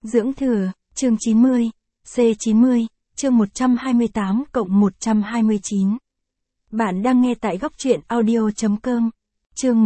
Dưỡng thừa, chương 90, C90, chương 128 cộng 129. Bạn đang nghe tại góc truyện audio.com. Chương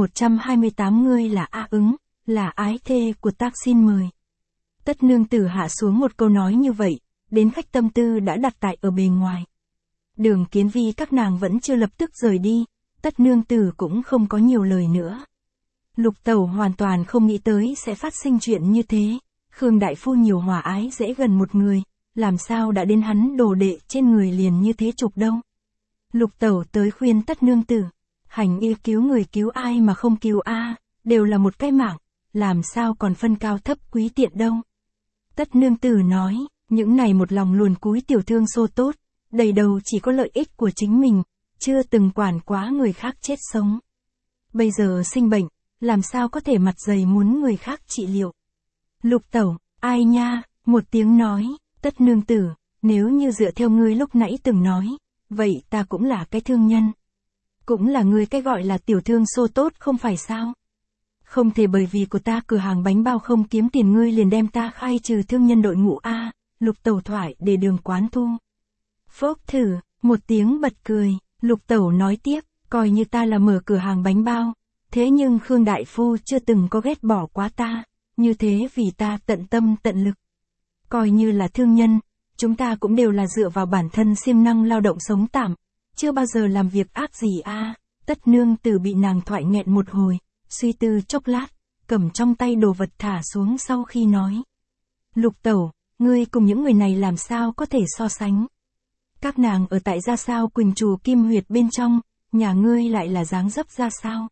128 ngươi là A Ứng, là ái thê của Tác xin mời. Tất nương tử hạ xuống một câu nói như vậy, đến khách tâm tư đã đặt tại ở bề ngoài. Đường Kiến Vi các nàng vẫn chưa lập tức rời đi, tất nương tử cũng không có nhiều lời nữa. Lục Tẩu hoàn toàn không nghĩ tới sẽ phát sinh chuyện như thế. Khương đại phu nhiều hòa ái dễ gần một người, làm sao đã đến hắn đồ đệ trên người liền như thế chụp đâu. Lục Tẩu tới khuyên tất nương tử, hành y cứu người cứu ai mà không cứu a, đều là một cái mạng, làm sao còn phân cao thấp quý tiện đâu. Tất nương tử nói, những này một lòng luồn cúi tiểu thương xô tốt, đầy đầu chỉ có lợi ích của chính mình, chưa từng quản quá người khác chết sống. Bây giờ sinh bệnh, làm sao có thể mặt dày muốn người khác trị liệu. Lục Tẩu, ai nha, một tiếng nói, tất nương tử, nếu như dựa theo ngươi lúc nãy từng nói, vậy ta cũng là cái thương nhân. Cũng là ngươi cái gọi là tiểu thương xô tốt không phải sao? Không thể bởi vì của ta cửa hàng bánh bao không kiếm tiền ngươi liền đem ta khai trừ thương nhân đội ngũ A, Lục Tẩu thoại để đường quán thu. Phốc thử, một tiếng bật cười, Lục Tẩu nói tiếp, coi như ta là mở cửa hàng bánh bao, thế nhưng Khương đại phu chưa từng có ghét bỏ quá ta. Như thế vì ta tận tâm tận lực. Coi như là thương nhân, chúng ta cũng đều là dựa vào bản thân siêng năng lao động sống tạm, chưa bao giờ làm việc ác gì a. Tất nương tử bị nàng thoại nghẹn một hồi, suy tư chốc lát, cầm trong tay đồ vật thả xuống sau khi nói. Lục Tẩu, ngươi cùng những người này làm sao có thể so sánh? Các nàng ở tại ra sao Quỳnh Trù Kim Huyệt bên trong, nhà ngươi lại là dáng dấp ra sao?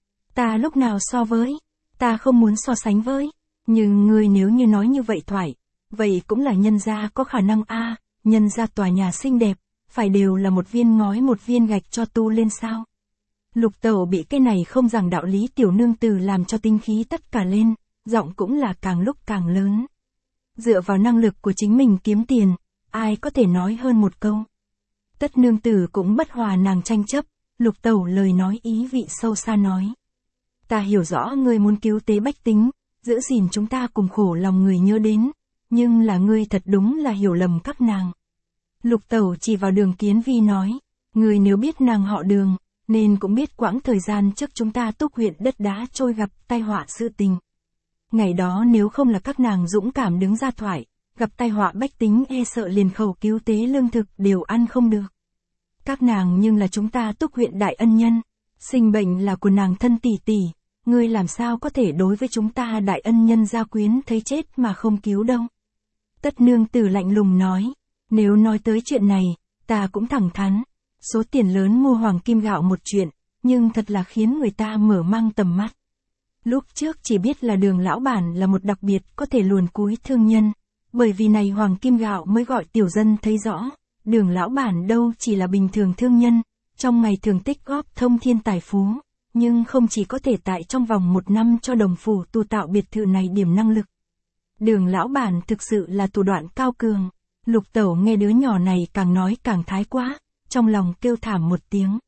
Ta lúc nào so với? Ta không muốn so sánh với. Nhưng ngươi nếu như nói như vậy thoại, vậy cũng là nhân gia có khả năng a, nhân gia tòa nhà xinh đẹp, phải đều là một viên ngói một viên gạch cho tu lên sao. Lục Tẩu bị cái này không rằng đạo lý tiểu nương tử làm cho tinh khí tất cả lên, giọng cũng là càng lúc càng lớn. Dựa vào năng lực của chính mình kiếm tiền, ai có thể nói hơn một câu. Tất nương tử cũng bất hòa nàng tranh chấp, Lục Tẩu lời nói ý vị sâu xa nói. Ta hiểu rõ ngươi muốn cứu tế bách tính, giữ gìn chúng ta cùng khổ lòng người nhớ đến, nhưng là ngươi thật đúng là hiểu lầm các nàng. Lục Tẩu chỉ vào Đường Kiến Vi nói, ngươi nếu biết nàng họ Đường, nên cũng biết quãng thời gian trước chúng ta Túc huyện đất đá trôi gặp tai họa sự tình. Ngày đó nếu không là các nàng dũng cảm đứng ra thoại, gặp tai họa bách tính e sợ liền khẩu cứu tế lương thực đều ăn không được. Các nàng nhưng là chúng ta Túc huyện đại ân nhân, sinh bệnh là của nàng thân tỷ tỷ. Ngươi làm sao có thể đối với chúng ta đại ân nhân gia quyến thấy chết mà không cứu đâu. Tất nương tử lạnh lùng nói, nếu nói tới chuyện này, ta cũng thẳng thắn, số tiền lớn mua hoàng kim gạo một chuyện, nhưng thật là khiến người ta mở mang tầm mắt. Lúc trước chỉ biết là Đường lão bản là một đặc biệt có thể luồn cúi thương nhân, bởi vì này hoàng kim gạo mới gọi tiểu dân thấy rõ, Đường lão bản đâu chỉ là bình thường thương nhân, trong ngày thường tích góp thông thiên tài phú. Nhưng không chỉ có thể tại trong vòng 1 năm cho đồng phủ tu tạo biệt thự này điểm năng lực. Đường lão bản thực sự là thủ đoạn cao cường. Lục Tẩu nghe đứa nhỏ này càng nói càng thái quá, trong lòng kêu thảm một tiếng.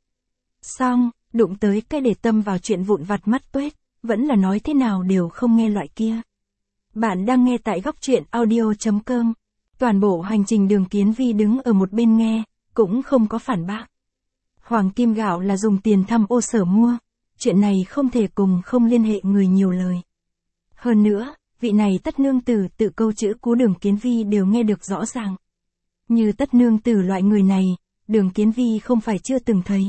Xong, đụng tới cái để tâm vào chuyện vụn vặt mắt tuét, vẫn là nói thế nào đều không nghe loại kia. Bạn đang nghe tại góc truyện audio.com. Toàn bộ hành trình Đường Kiến Vi đứng ở một bên nghe, cũng không có phản bác. Hoàng kim gạo là dùng tiền thăm ô sở mua. Chuyện này không thể cùng không liên hệ người nhiều lời. Hơn nữa, vị này tất nương tử tự câu chữ của Đường Kiến Vi đều nghe được rõ ràng. Như tất nương tử loại người này, Đường Kiến Vi không phải chưa từng thấy.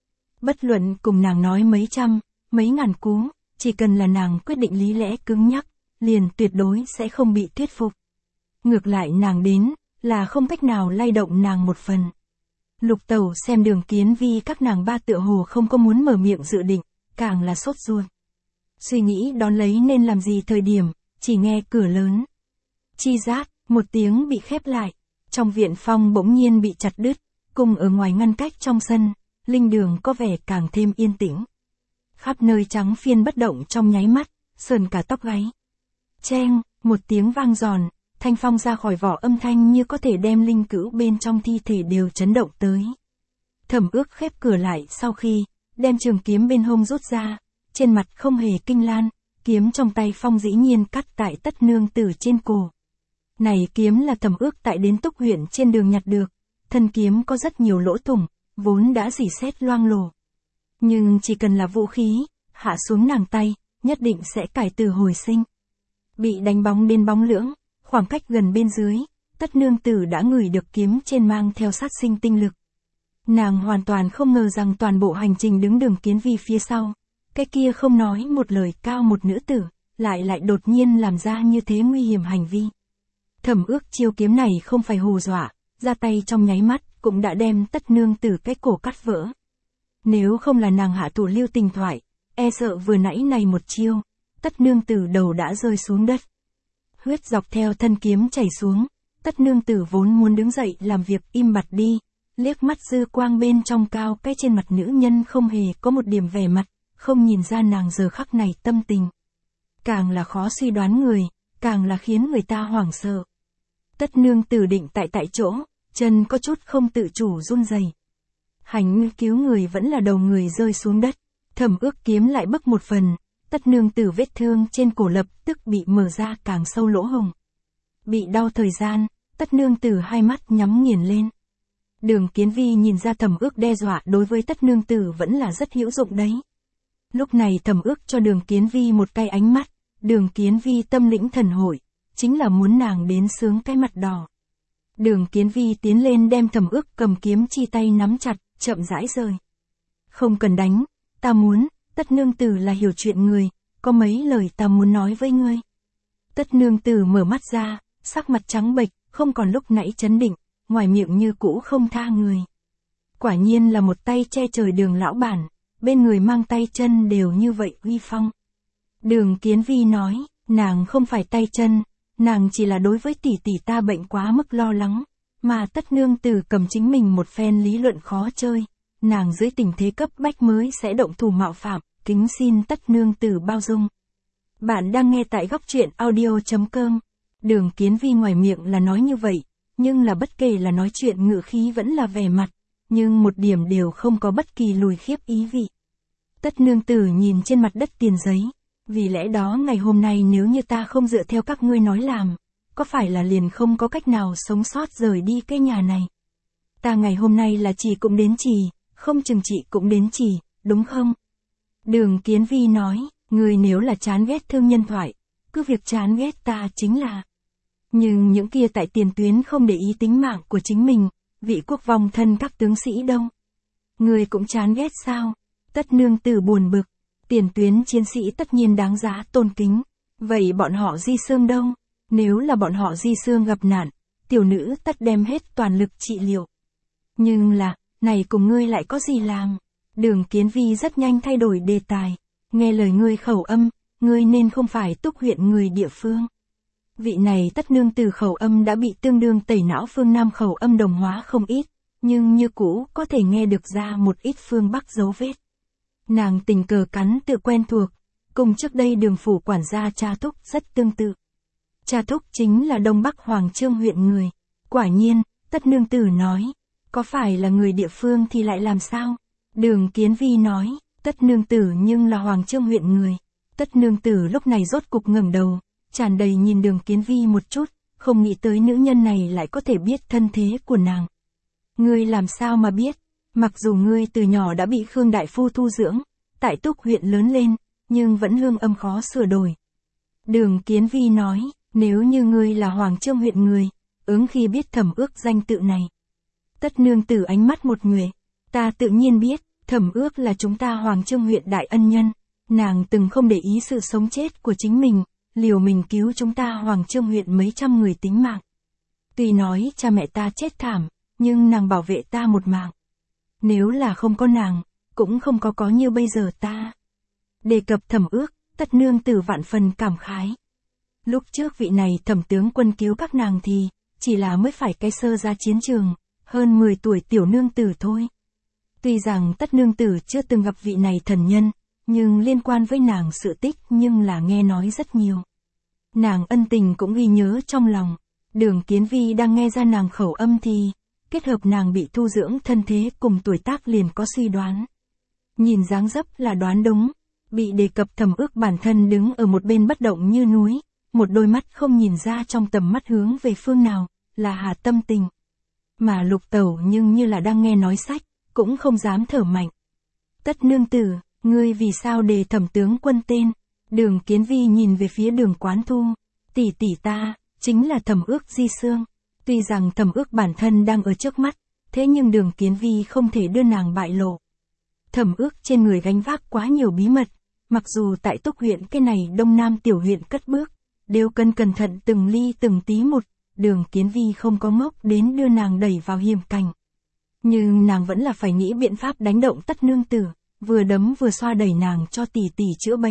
Bất luận cùng nàng nói mấy trăm, mấy ngàn cú, chỉ cần là nàng quyết định lý lẽ cứng nhắc, liền tuyệt đối sẽ không bị thuyết phục. Ngược lại nàng đến, là không cách nào lay động nàng một phần. Lục Tẩu xem Đường Kiến Vi các nàng ba tựa hồ không có muốn mở miệng dự định. Càng là sốt ruột. Suy nghĩ đón lấy nên làm gì thời điểm, chỉ nghe cửa lớn. Chi rát, một tiếng bị khép lại. Trong viện phong bỗng nhiên bị chặt đứt, cùng ở ngoài ngăn cách trong sân, linh đường có vẻ càng thêm yên tĩnh. Khắp nơi trắng phiên bất động trong nháy mắt, sờn cả tóc gáy. Cheng, một tiếng vang giòn, thanh phong ra khỏi vỏ âm thanh như có thể đem linh cữu bên trong thi thể đều chấn động tới. Thẩm Ước khép cửa lại sau khi đem trường kiếm bên hông rút ra, trên mặt không hề kinh lan, kiếm trong tay phong dĩ nhiên cắt tại tất nương tử trên cổ. Này kiếm là Thẩm Ước tại đến Túc huyện trên đường nhặt được, thân kiếm có rất nhiều lỗ thủng, vốn đã rỉ sét loang lổ. Nhưng chỉ cần là vũ khí, hạ xuống nàng tay, nhất định sẽ cải tử hồi sinh. Bị đánh bóng đến bóng lưỡng, khoảng cách gần bên dưới, Tất nương tử đã ngửi được kiếm trên mang theo sát sinh tinh lực. Nàng hoàn toàn không ngờ rằng toàn bộ hành trình đứng Đường Kiến Vi phía sau, cái kia không nói một lời cao một nữ tử, lại đột nhiên làm ra như thế nguy hiểm hành vi. Thẩm Ước chiêu kiếm này không phải hù dọa, ra tay trong nháy mắt cũng đã đem Tất nương tử cái cổ cắt vỡ. Nếu không là nàng hạ thủ lưu tình thoại, e sợ vừa nãy này một chiêu, Tất nương tử đầu đã rơi xuống đất. Huyết dọc theo thân kiếm chảy xuống, Tất nương tử vốn muốn đứng dậy làm việc im bặt đi, liếc mắt dư quang bên trong cao cái trên mặt nữ nhân không hề có một điểm vẻ mặt, không nhìn ra nàng giờ khắc này tâm tình. Càng là khó suy đoán người, càng là khiến người ta hoảng sợ. Tất nương tử định tại chỗ, chân có chút không tự chủ run rẩy. Hành cứu người vẫn là đầu người rơi xuống đất, Thẩm Ước kiếm lại bức một phần, Tất nương tử vết thương trên cổ lập tức bị mở ra càng sâu lỗ hồng. Bị đau thời gian, Tất nương tử hai mắt nhắm nghiền lên. Đường Kiến Vi nhìn ra Thẩm Ước đe dọa đối với Tất nương tử vẫn là rất hữu dụng đấy. Lúc này Thẩm Ước cho Đường Kiến Vi một cái ánh mắt, Đường Kiến Vi tâm lĩnh thần hội, chính là muốn nàng đến sướng cái mặt đỏ. Đường Kiến Vi tiến lên đem Thẩm Ước cầm kiếm chi tay nắm chặt, chậm rãi rời. Không cần đánh, ta muốn, Tất nương tử là hiểu chuyện người, có mấy lời ta muốn nói với ngươi. Tất nương tử mở mắt ra, sắc mặt trắng bệch, không còn lúc nãy chấn định, ngoài miệng như cũ không tha người. Quả nhiên là một tay che trời Đường lão bản, bên người mang tay chân đều như vậy uy phong. Đường Kiến Vi nói, nàng không phải tay chân, nàng chỉ là đối với tỷ tỷ ta bệnh quá mức lo lắng, mà Tất nương tử cầm chính mình một phen lý luận khó chơi, nàng dưới tình thế cấp bách mới sẽ động thủ mạo phạm, kính xin Tất nương tử bao dung. Bạn đang nghe tại góc truyện audio.com. Đường Kiến Vi ngoài miệng là nói như vậy, nhưng là bất kể là nói chuyện ngữ khí vẫn là vẻ mặt, nhưng một điểm đều không có bất kỳ lùi khiếp ý vị. Tất nương tử nhìn trên mặt đất tiền giấy, vì lẽ đó ngày hôm nay nếu như ta không dựa theo các ngươi nói làm, có phải là liền không có cách nào sống sót rời đi cái nhà này. Ta ngày hôm nay là chỉ cũng đến chỉ, không chừng chị cũng đến chỉ, đúng không? Đường Kiến Vi nói, người nếu là chán ghét thương nhân thoại, cứ việc chán ghét ta chính là. Nhưng những kia tại tiền tuyến không để ý tính mạng của chính mình, vị quốc vong thân các tướng sĩ đâu. Người cũng chán ghét sao? Tất nương tử buồn bực, tiền tuyến chiến sĩ tất nhiên đáng giá tôn kính. Vậy bọn họ Di Xương đâu? Nếu là bọn họ Di Xương gặp nạn, tiểu nữ tất đem hết toàn lực trị liệu. Nhưng là, này cùng ngươi lại có gì làm? Đường Kiến Vi rất nhanh thay đổi đề tài. Nghe lời ngươi khẩu âm, ngươi nên không phải Túc huyện người địa phương. Vị này Tất nương tử khẩu âm đã bị tương đương tẩy não phương Nam khẩu âm đồng hóa không ít, nhưng như cũ có thể nghe được ra một ít phương Bắc dấu vết. Nàng tình cờ cắn tự quen thuộc, cùng trước đây Đường phủ quản gia cha Thúc rất tương tự. Cha Thúc chính là Đông Bắc Hoàng Chương huyện người. Quả nhiên, Tất nương tử nói, có phải là người địa phương thì lại làm sao? Đường Kiến Vi nói, Tất nương tử nhưng là Hoàng Chương huyện người. Tất nương tử lúc này rốt cục ngẩng đầu, tràn đầy nhìn Đường Kiến Vi một chút, không nghĩ tới nữ nhân này lại có thể biết thân thế của nàng. Ngươi làm sao mà biết? Mặc dù ngươi từ nhỏ đã bị Khương đại phu thu dưỡng, tại Túc huyện lớn lên, nhưng vẫn lương âm khó sửa đổi. Đường Kiến Vi nói, nếu như ngươi là Hoàng Chương huyện người, ứng khi biết Thẩm Ước danh tự này. Tất nương tử ánh mắt một nguệ, ta tự nhiên biết, Thẩm Ước là chúng ta Hoàng Chương huyện đại ân nhân, nàng từng không để ý sự sống chết của chính mình, liều mình cứu chúng ta Hoàng Chương huyện mấy trăm người tính mạng. Tuy nói cha mẹ ta chết thảm, nhưng nàng bảo vệ ta một mạng. Nếu là không có nàng, cũng không có như bây giờ ta. Đề cập Thẩm Ước, Tất nương tử vạn phần cảm khái. Lúc trước vị này Thẩm tướng quân cứu các nàng thì, chỉ là mới phải cái sơ ra chiến trường, hơn 10 tuổi tiểu nương tử thôi. Tuy rằng Tất nương tử chưa từng gặp vị này thần nhân, nhưng liên quan với nàng sự tích nhưng là nghe nói rất nhiều. Nàng ân tình cũng ghi nhớ trong lòng. Đường Kiến Vi đang nghe ra nàng khẩu âm thì, kết hợp nàng bị thu dưỡng thân thế cùng tuổi tác liền có suy đoán. Nhìn dáng dấp là đoán đúng, bị đề cập Thẩm Ước bản thân đứng ở một bên bất động như núi, một đôi mắt không nhìn ra trong tầm mắt hướng về phương nào, là Hà Tâm Tình. Mà Lục Tẩu nhưng như là đang nghe nói sách, cũng không dám thở mạnh. Tất nương tử, ngươi vì sao đề Thẩm tướng quân tên? Đường Kiến Vi nhìn về phía Đường Quán Thu. Tỷ tỷ ta, chính là Thẩm Ước Di Xương. Tuy rằng Thẩm Ước bản thân đang ở trước mắt, thế nhưng Đường Kiến Vi không thể đưa nàng bại lộ. Thẩm Ước trên người gánh vác quá nhiều bí mật, mặc dù tại Túc huyện cái này Đông Nam tiểu huyện cất bước, đều cần cẩn thận từng ly từng tí một, Đường Kiến Vi không có ngốc đến đưa nàng đẩy vào hiểm cảnh. Nhưng nàng vẫn là phải nghĩ biện pháp đánh động Tất nương tử, vừa đấm vừa xoa đẩy nàng cho tỷ tỷ chữa bệnh.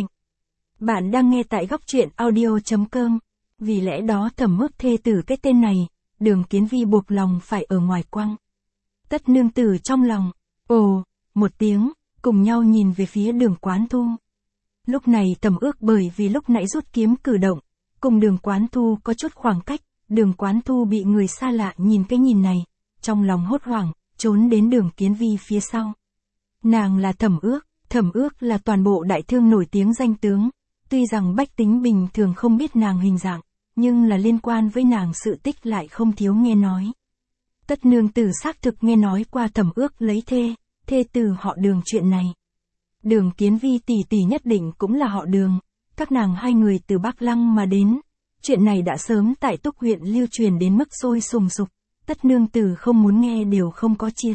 Bạn đang nghe tại góc truyện audio.com. Vì lẽ đó Thẩm Ước thê tử cái tên này, Đường Kiến Vi buộc lòng phải ở ngoài quăng. Tất nương tử trong lòng, ồ, một tiếng, cùng nhau nhìn về phía Đường Quán Thu. Lúc này Thẩm Ước bởi vì lúc nãy rút kiếm cử động, cùng Đường Quán Thu có chút khoảng cách, Đường Quán Thu bị người xa lạ nhìn cái nhìn này, trong lòng hốt hoảng, trốn đến Đường Kiến Vi phía sau. Nàng là Thẩm Ước là toàn bộ đại thương nổi tiếng danh tướng, tuy rằng bách tính bình thường không biết nàng hình dạng, nhưng là liên quan với nàng sự tích lại không thiếu nghe nói. Tất nương tử xác thực nghe nói qua Thẩm Ước lấy thê tử họ Đường chuyện này. Đường Kiến Vi tỷ tỷ nhất định cũng là họ Đường, các nàng hai người từ Bắc Lăng mà đến. Chuyện này đã sớm tại Túc huyện lưu truyền đến mức sôi sùng sục, Tất nương tử không muốn nghe đều không có triệt.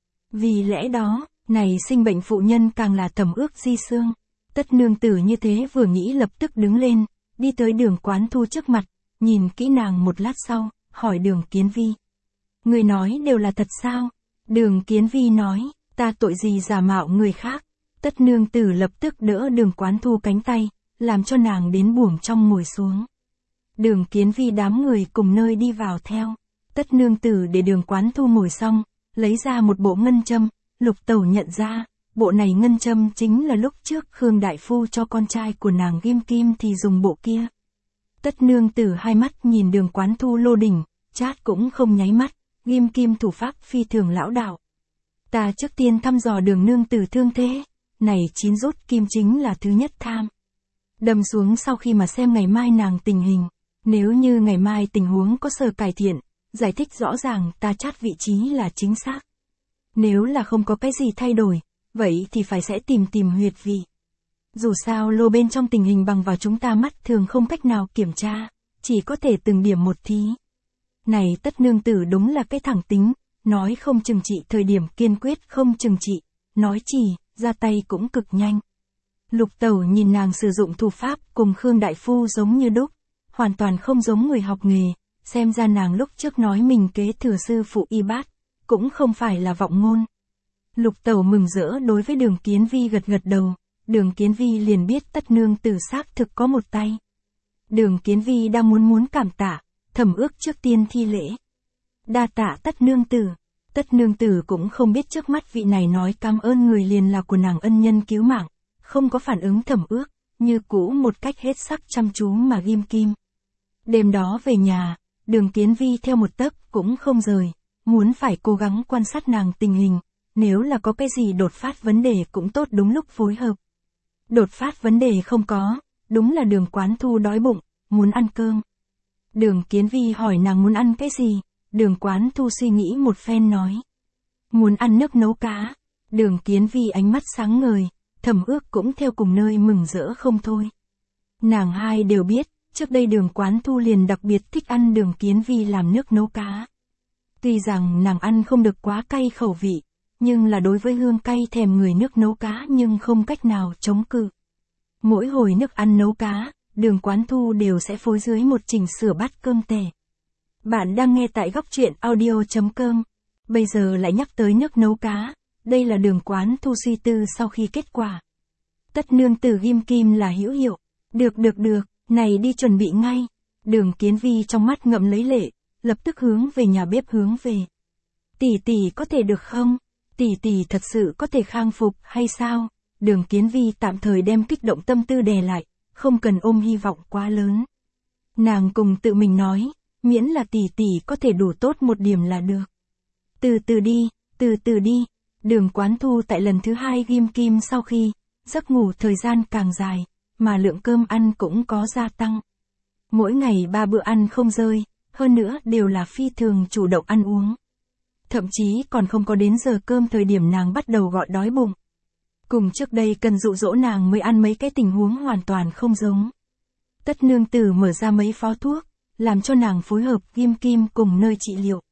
Vì lẽ đó, này sinh bệnh phụ nhân càng là Thẩm Ước Di Xương. Tất nương tử như thế vừa nghĩ lập tức đứng lên, đi tới Đường Quán Thu trước mặt, nhìn kỹ nàng một lát sau, hỏi Đường Kiến Vi. Người nói đều là thật sao? Đường Kiến Vi nói, ta tội gì giả mạo người khác. Tất nương tử lập tức đỡ Đường Quán Thu cánh tay, làm cho nàng đến buồng trong ngồi xuống. Đường Kiến Vi đám người cùng nơi đi vào theo. Tất nương tử để Đường Quán Thu ngồi xong, lấy ra một bộ ngân châm, Lục Tẩu nhận ra, bộ này ngân châm chính là lúc trước Khương Đại Phu cho con trai của nàng ghim kim thì dùng bộ kia. Tất nương tử hai mắt nhìn Đường Quán Thu lô đỉnh, chát cũng không nháy mắt, ghim kim thủ pháp phi thường lão đạo. Ta trước tiên thăm dò Đường nương tử thương thế, này 9 rút kim chính là thứ nhất tham. Đâm xuống sau khi mà xem ngày mai nàng tình hình, nếu như ngày mai tình huống có sở cải thiện, giải thích rõ ràng ta chát vị trí là chính xác. Nếu là không có cái gì thay đổi, vậy thì phải sẽ tìm huyệt vị. Dù sao lô bên trong tình hình bằng vào chúng ta mắt thường không cách nào kiểm tra, chỉ có thể từng điểm một thí. Này Tất nương tử đúng là cái thẳng tính, nói không chừng trị thời điểm kiên quyết không chừng trị, nói chỉ, ra tay cũng cực nhanh. Lục Tẩu nhìn nàng sử dụng thủ pháp cùng Khương Đại Phu giống như đúc, hoàn toàn không giống người học nghề, xem ra nàng lúc trước nói mình kế thừa sư phụ y bát, cũng không phải là vọng ngôn. Lục Tẩu mừng rỡ đối với Đường Kiến Vi gật gật đầu, Đường Kiến Vi liền biết Tất nương tử xác thực có một tay. Đường Kiến Vi đang muốn cảm tạ, Thẩm Ước trước tiên thi lễ. Đa tạ Tất nương tử. Tất nương tử cũng không biết trước mắt vị này nói cảm ơn người liền là của nàng ân nhân cứu mạng, không có phản ứng Thẩm Ước, như cũ một cách hết sắc chăm chú mà ghim kim. Đêm đó về nhà, Đường Kiến Vi theo một tấc cũng không rời, muốn phải cố gắng quan sát nàng tình hình, nếu là có cái gì đột phát vấn đề cũng tốt đúng lúc phối hợp. Đột phát vấn đề không có, đúng là Đường Quán Thu đói bụng, muốn ăn cơm. Đường Kiến Vi hỏi nàng muốn ăn cái gì, Đường Quán Thu suy nghĩ một phen nói. Muốn ăn nước nấu cá. Đường Kiến Vi ánh mắt sáng ngời, Thẩm Ước cũng theo cùng nơi mừng rỡ không thôi. Nàng hai đều biết, trước đây Đường Quán Thu liền đặc biệt thích ăn Đường Kiến Vi làm nước nấu cá. Tuy rằng nàng ăn không được quá cay khẩu vị, nhưng là đối với hương cay thèm người nước nấu cá nhưng không cách nào chống cự. Mỗi hồi nước ăn nấu cá, Đường Quán Thu đều sẽ phối dưới một chỉnh sửa bát cơm tẻ. Bạn đang nghe tại góc truyện audio.com. Bây giờ lại nhắc tới nước nấu cá, đây là Đường Quán Thu suy tư sau khi kết quả. Tất nương tử ghim kim là hữu hiệu. Được, này đi chuẩn bị ngay. Đường Kiến Vi trong mắt ngậm lấy lệ, lập tức hướng về nhà bếp hướng về. Tỷ có thể được không? Tỷ thật sự có thể khang phục hay sao? Đường Kiến Vi tạm thời đem kích động tâm tư đè lại, không cần ôm hy vọng quá lớn. Nàng cùng tự mình nói, miễn là tỷ có thể đủ tốt một điểm là được. Từ từ đi. Đường Quán Thu tại lần thứ 2 ghim kim sau khi, giấc ngủ thời gian càng dài, mà lượng cơm ăn cũng có gia tăng. Mỗi ngày 3 bữa ăn không rơi, hơn nữa đều là phi thường chủ động ăn uống. Thậm chí còn không có đến giờ cơm thời điểm nàng bắt đầu gọi đói bụng. Cùng trước đây cần dụ dỗ nàng mới ăn mấy cái tình huống hoàn toàn không giống. Tất nương tử mở ra mấy phó thuốc, làm cho nàng phối hợp ghim kim cùng nơi trị liệu.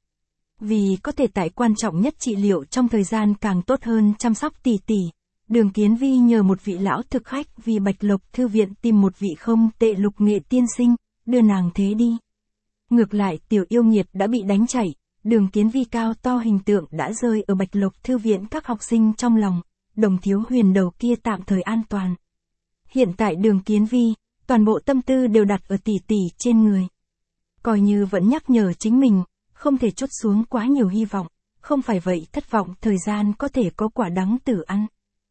Vì có thể tại quan trọng nhất trị liệu trong thời gian càng tốt hơn chăm sóc tỉ tỉ, Đường Kiến Vi nhờ một vị lão thực khách vì Bạch Lộc Thư viện tìm một vị không tệ Lục Nghệ tiên sinh, đưa nàng thế đi. Ngược lại Tiểu Yêu Nghiệt đã bị đánh chảy, Đường Kiến Vi cao to hình tượng đã rơi ở Bạch Lộc Thư viện các học sinh trong lòng, Đồng Thiếu Huyền đầu kia tạm thời an toàn. Hiện tại Đường Kiến Vi, toàn bộ tâm tư đều đặt ở tỷ tỷ trên người. Coi như vẫn nhắc nhở chính mình, không thể chốt xuống quá nhiều hy vọng, không phải vậy thất vọng thời gian có thể có quả đắng tử ăn.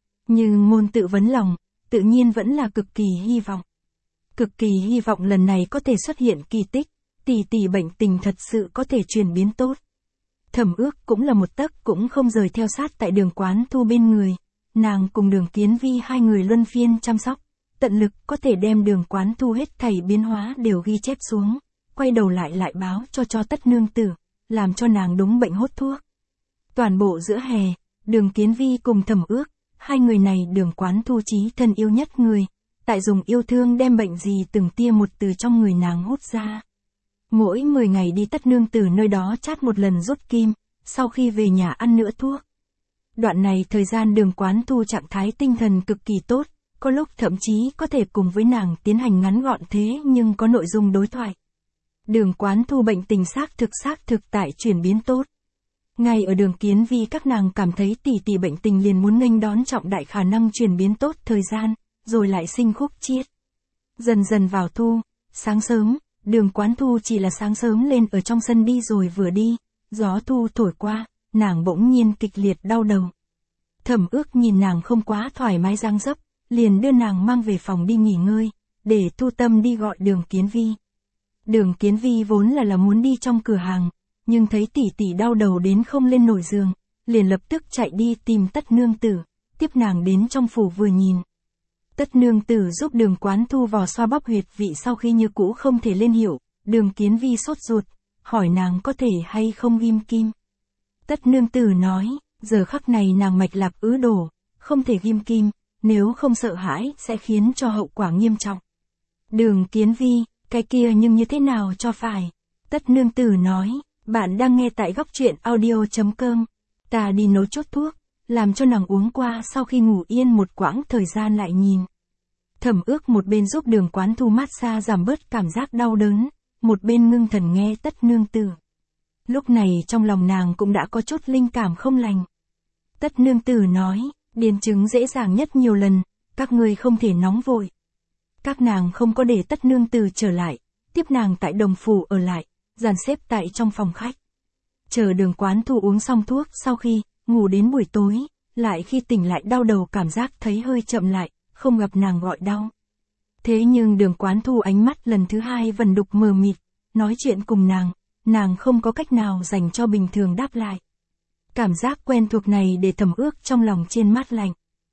Nhưng môn tự vấn lòng, tự nhiên vẫn là cực kỳ hy vọng. Cực kỳ hy vọng lần này có thể xuất hiện kỳ tích, tỷ tỷ bệnh tình thật sự có thể chuyển biến tốt. Thẩm Ước cũng là một tấc cũng không rời theo sát tại Đường Quán Thu bên người, nàng cùng Đường Kiến Vi hai người luân phiên chăm sóc, tận lực có thể đem Đường Quán Thu hết thảy biến hóa đều ghi chép xuống, quay đầu lại báo cho tất nương tử, làm cho nàng đúng bệnh hốt thuốc. Toàn bộ giữa hè, Đường Kiến Vi cùng Thẩm Ước, hai người này Đường Quán Thu chí thân yêu nhất người, tại dùng yêu thương đem bệnh gì từng tia một từ trong người nàng hút ra. Mỗi 10 ngày đi tất nương tử nơi đó chát một lần rút kim, sau khi về nhà ăn nữa thuốc. Đoạn này thời gian Đường Quán Thu trạng thái tinh thần cực kỳ tốt, có lúc thậm chí có thể cùng với nàng tiến hành ngắn gọn thế nhưng có nội dung đối thoại. Đường Quán Thu bệnh tình xác thực tại chuyển biến tốt. Ngay ở Đường Kiến Vi các nàng cảm thấy tỷ tỷ bệnh tình liền muốn nghênh đón trọng đại khả năng chuyển biến tốt thời gian, rồi lại sinh khúc chiết. Dần dần vào thu, sáng sớm, Đường Quán Thu chỉ là sáng sớm lên ở trong sân đi rồi vừa đi, gió thu thổi qua, nàng bỗng nhiên kịch liệt đau đầu. Thẩm Ước nhìn nàng không quá thoải mái dang dấp, liền đưa nàng mang về phòng đi nghỉ ngơi, để Thu Tâm đi gọi Đường Kiến Vi. Đường Kiến Vi vốn là muốn đi trong cửa hàng, nhưng thấy tỷ tỷ đau đầu đến không lên nổi giường, liền lập tức chạy đi tìm tất nương tử, tiếp nàng đến trong phủ vừa nhìn. Tất nương tử giúp Đường Quán Thu vò xoa bóp huyệt vị sau khi như cũ không thể lên hiệu, Đường Kiến Vi sốt ruột, hỏi nàng có thể hay không ghim kim. Tất nương tử nói, giờ khắc này nàng mạch lạc ứ đổ, không thể ghim kim, nếu không sợ hãi sẽ khiến cho hậu quả nghiêm trọng. Đường Kiến Vi, cái kia nhưng như thế nào cho phải? Tất nương tử nói, bạn đang nghe tại góc truyện audio.com, ta đi nấu chút thuốc, làm cho nàng uống qua sau khi ngủ yên một quãng thời gian lại nhìn. Thẩm Ước một bên giúp Đường Quán Thu massage giảm bớt cảm giác đau đớn, một bên ngưng thần nghe tất nương tử. Lúc này trong lòng nàng cũng đã có chút linh cảm không lành. Tất nương tử nói, điền chứng dễ dàng nhất nhiều lần, các ngươi không thể nóng vội. Các nàng không có để tất nương tử trở lại, tiếp nàng tại đồng phủ ở lại, dàn xếp tại trong phòng khách. Chờ Đường Quán Thu uống xong thuốc sau khi, ngủ đến buổi tối, lại khi tỉnh lại đau đầu cảm giác thấy hơi chậm lại, không gặp nàng gọi đau. Thế nhưng Đường Quán Thu ánh mắt lần thứ hai vần đục mờ mịt, nói chuyện cùng nàng không có cách nào dành cho bình thường đáp lại. Cảm giác quen thuộc này để Thẩm Ước trong lòng trên mát lạnh.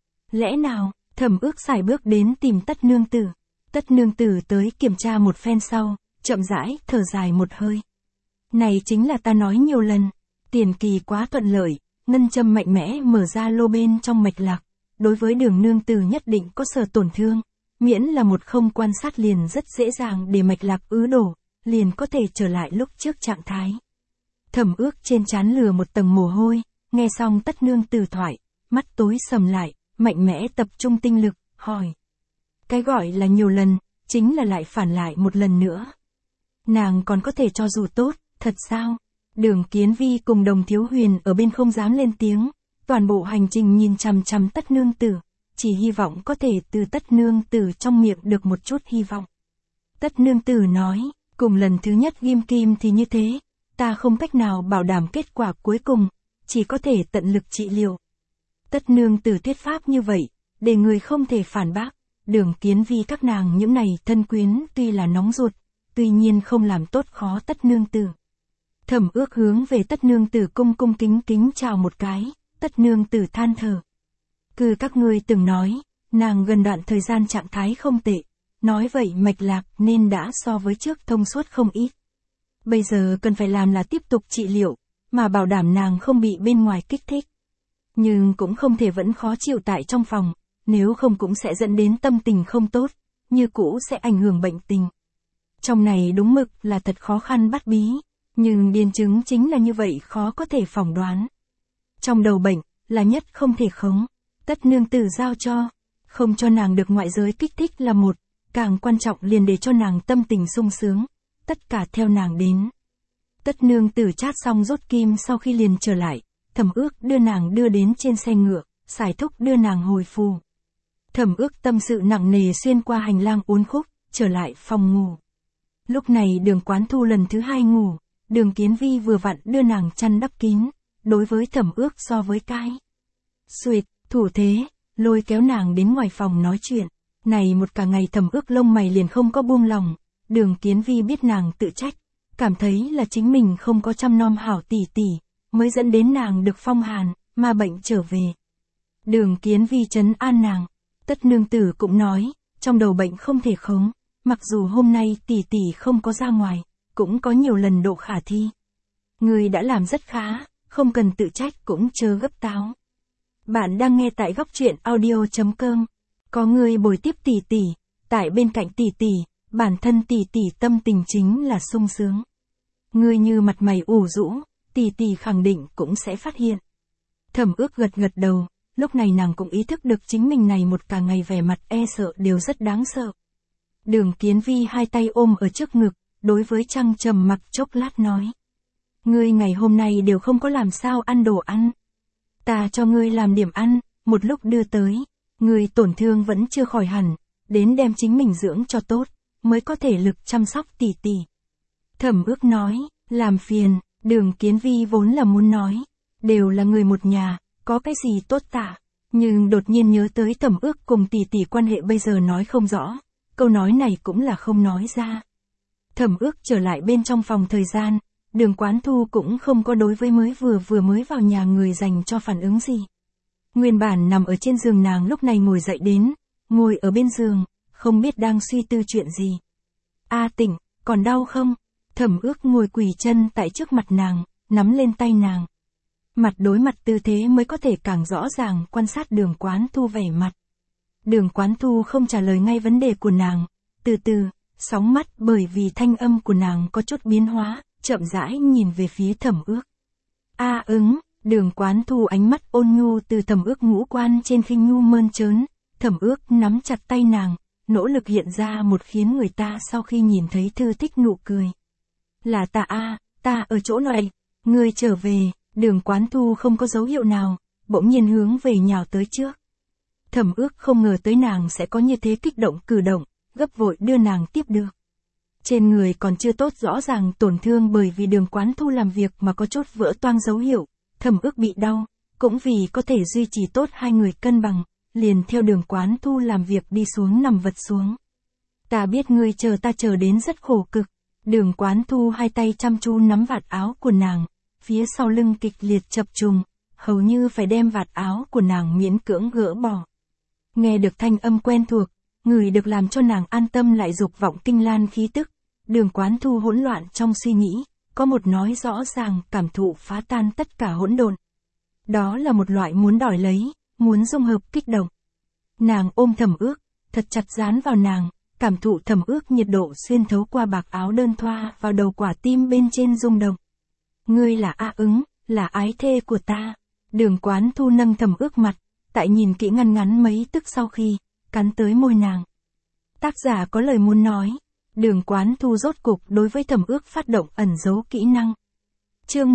Lẽ nào, Thẩm Ước sải bước đến tìm tất nương tử. Tất nương tử tới kiểm tra một phen sau, chậm rãi, thở dài một hơi. Này chính là ta nói nhiều lần, tiền kỳ quá thuận lợi, ngân châm mạnh mẽ mở ra lô bên trong mạch lạc, đối với Đường nương tử nhất định có sở tổn thương, miễn là một không quan sát liền rất dễ dàng để mạch lạc ứ đổ, liền có thể trở lại lúc trước trạng thái. Thẩm Ước trên trán lừa một tầng mồ hôi, nghe xong tất nương tử thoại, mắt tối sầm lại, mạnh mẽ tập trung tinh lực, hỏi. Cái gọi là nhiều lần, chính là lại phản lại một lần nữa. Nàng còn có thể cho dù tốt, thật sao? Đường Kiến Vi cùng Đồng Thiếu Huyền ở bên không dám lên tiếng, toàn bộ hành trình nhìn chằm chằm tất nương tử, chỉ hy vọng có thể từ tất nương tử trong miệng được một chút hy vọng. Tất nương tử nói, cùng lần thứ nhất ghim kim thì như thế, ta không cách nào bảo đảm kết quả cuối cùng, chỉ có thể tận lực trị liệu. Tất nương tử thuyết pháp như vậy, để người không thể phản bác. Đường Kiến Vi các nàng những này thân quyến tuy là nóng ruột, tuy nhiên không làm tốt khó tất nương tử. Thẩm Ước hướng về tất nương tử cung kính chào một cái, tất nương tử than thở. Cứ các ngươi từng nói, nàng gần đoạn thời gian trạng thái không tệ, nói vậy mạch lạc nên đã so với trước thông suốt không ít. Bây giờ cần phải làm là tiếp tục trị liệu, mà bảo đảm nàng không bị bên ngoài kích thích. Nhưng cũng không thể vẫn khó chịu tại trong phòng, nếu không cũng sẽ dẫn đến tâm tình không tốt, như cũ sẽ ảnh hưởng bệnh tình. Trong này đúng mực là thật khó khăn bắt bí, nhưng điền chứng chính là như vậy khó có thể phỏng đoán. Trong đầu bệnh, là nhất không thể khống, Tất nương tử giao cho, không cho nàng được ngoại giới kích thích là một, càng quan trọng liền để cho nàng tâm tình sung sướng, tất cả theo nàng đến. Tất nương tử chát xong rốt kim sau khi liền trở lại, Thẩm Ước đưa nàng đưa đến trên xe ngựa, Sải Thúc đưa nàng hồi phù. Thẩm Ước tâm sự nặng nề xuyên qua hành lang uốn khúc, trở lại phòng ngủ. Lúc này Đường Quán Thu lần thứ hai ngủ, Đường Kiến Vi vừa vặn đưa nàng chăn đắp kín, đối với Thẩm Ước so với cái xuệt, thủ thế, lôi kéo nàng đến ngoài phòng nói chuyện. Này một cả ngày Thẩm Ước lông mày liền không có buông lòng, Đường Kiến Vi biết nàng tự trách, cảm thấy là chính mình không có chăm nom hảo tỷ tỷ, mới dẫn đến nàng được phong hàn, mà bệnh trở về. Đường Kiến Vi trấn an nàng, Tất nương tử cũng nói, trong đầu bệnh không thể khống, mặc dù hôm nay tỷ tỷ không có ra ngoài, cũng có nhiều lần độ khả thi. Người đã làm rất khá, không cần tự trách cũng chớ gấp táo. Bạn đang nghe tại góc truyện audio.com. Có người bồi tiếp tỷ tỷ, tại bên cạnh tỷ tỷ, bản thân tỷ tỷ tâm tình chính là sung sướng. Người như mặt mày ủ rũ, tỷ tỷ khẳng định cũng sẽ phát hiện. Thẩm Ước gật gật đầu, lúc này nàng cũng ý thức được chính mình này một cả ngày vẻ mặt e sợ đều rất đáng sợ. Đường Kiến Vi hai tay ôm ở trước ngực, đối với Trăng trầm mặc chốc lát nói. Ngươi ngày hôm nay đều không có làm sao ăn đồ ăn. Ta cho ngươi làm điểm ăn, một lúc đưa tới. Ngươi tổn thương vẫn chưa khỏi hẳn, đến đem chính mình dưỡng cho tốt, mới có thể lực chăm sóc tỷ tỷ. Thẩm Ước nói, làm phiền, Đường Kiến Vi vốn là muốn nói, đều là người một nhà, có cái gì tốt tả, nhưng đột nhiên nhớ tới Thẩm Ước cùng tỷ tỷ quan hệ bây giờ nói không rõ, câu nói này cũng là không nói ra. Thẩm Ước trở lại bên trong phòng thời gian, Đường Quán Thu cũng không có đối với vừa mới vào nhà người dành cho phản ứng gì. Nguyên bản nằm ở trên giường nàng lúc này ngồi dậy đến, ngồi ở bên giường, không biết đang suy tư chuyện gì. A Tỉnh, còn đau không? Thẩm Ước ngồi quỳ chân tại trước mặt nàng, nắm lên tay nàng. Mặt đối mặt tư thế mới có thể càng rõ ràng quan sát Đường Quán Thu vẻ mặt. Đường Quán Thu không trả lời ngay vấn đề của nàng, từ từ, sóng mắt bởi vì thanh âm của nàng có chút biến hóa, chậm rãi nhìn về phía Thẩm Ước. A ứng, Đường Quán Thu ánh mắt ôn nhu từ Thẩm Ước ngũ quan trên khinh nhu mơn trớn, Thẩm Ước nắm chặt tay nàng, nỗ lực hiện ra một khiến người ta sau khi nhìn thấy thư thích nụ cười. Là ta a, ta ở chỗ này, ngươi trở về. Đường Quán Thu không có dấu hiệu nào, bỗng nhiên hướng về nhào tới trước. Thẩm Ước không ngờ tới nàng sẽ có như thế kích động cử động, gấp vội đưa nàng tiếp được. Trên người còn chưa tốt rõ ràng tổn thương bởi vì Đường Quán Thu làm việc mà có chút vỡ toang dấu hiệu, Thẩm Ước bị đau, cũng vì có thể duy trì tốt hai người cân bằng, liền theo Đường Quán Thu làm việc đi xuống nằm vật xuống. Ta biết ngươi chờ ta chờ đến rất khổ cực. Đường Quán Thu hai tay chăm chú nắm vạt áo của nàng, phía sau lưng kịch liệt chập trùng, hầu như phải đem vạt áo của nàng miễn cưỡng gỡ bỏ. Nghe được thanh âm quen thuộc, người được làm cho nàng an tâm lại dục vọng kinh lan khí tức. Đường Quán Thu hỗn loạn trong suy nghĩ, có một nói rõ ràng cảm thụ phá tan tất cả hỗn độn. Đó là một loại muốn đòi lấy, muốn dung hợp kích động. Nàng ôm Thẩm Ước, thật chặt dán vào nàng, cảm thụ Thẩm Ước nhiệt độ xuyên thấu qua bạc áo đơn thoa vào đầu quả tim bên trên rung động. Ngươi là A Ứng, là ái thê của ta. Đường Quán Thu nâng Thẩm Ước mặt, tại nhìn kỹ ngăn ngắn mấy tức sau khi, cắn tới môi nàng. Tác giả có lời muốn nói. Đường Quán Thu rốt cục đối với Thẩm Ước phát động ẩn giấu kỹ năng. Chương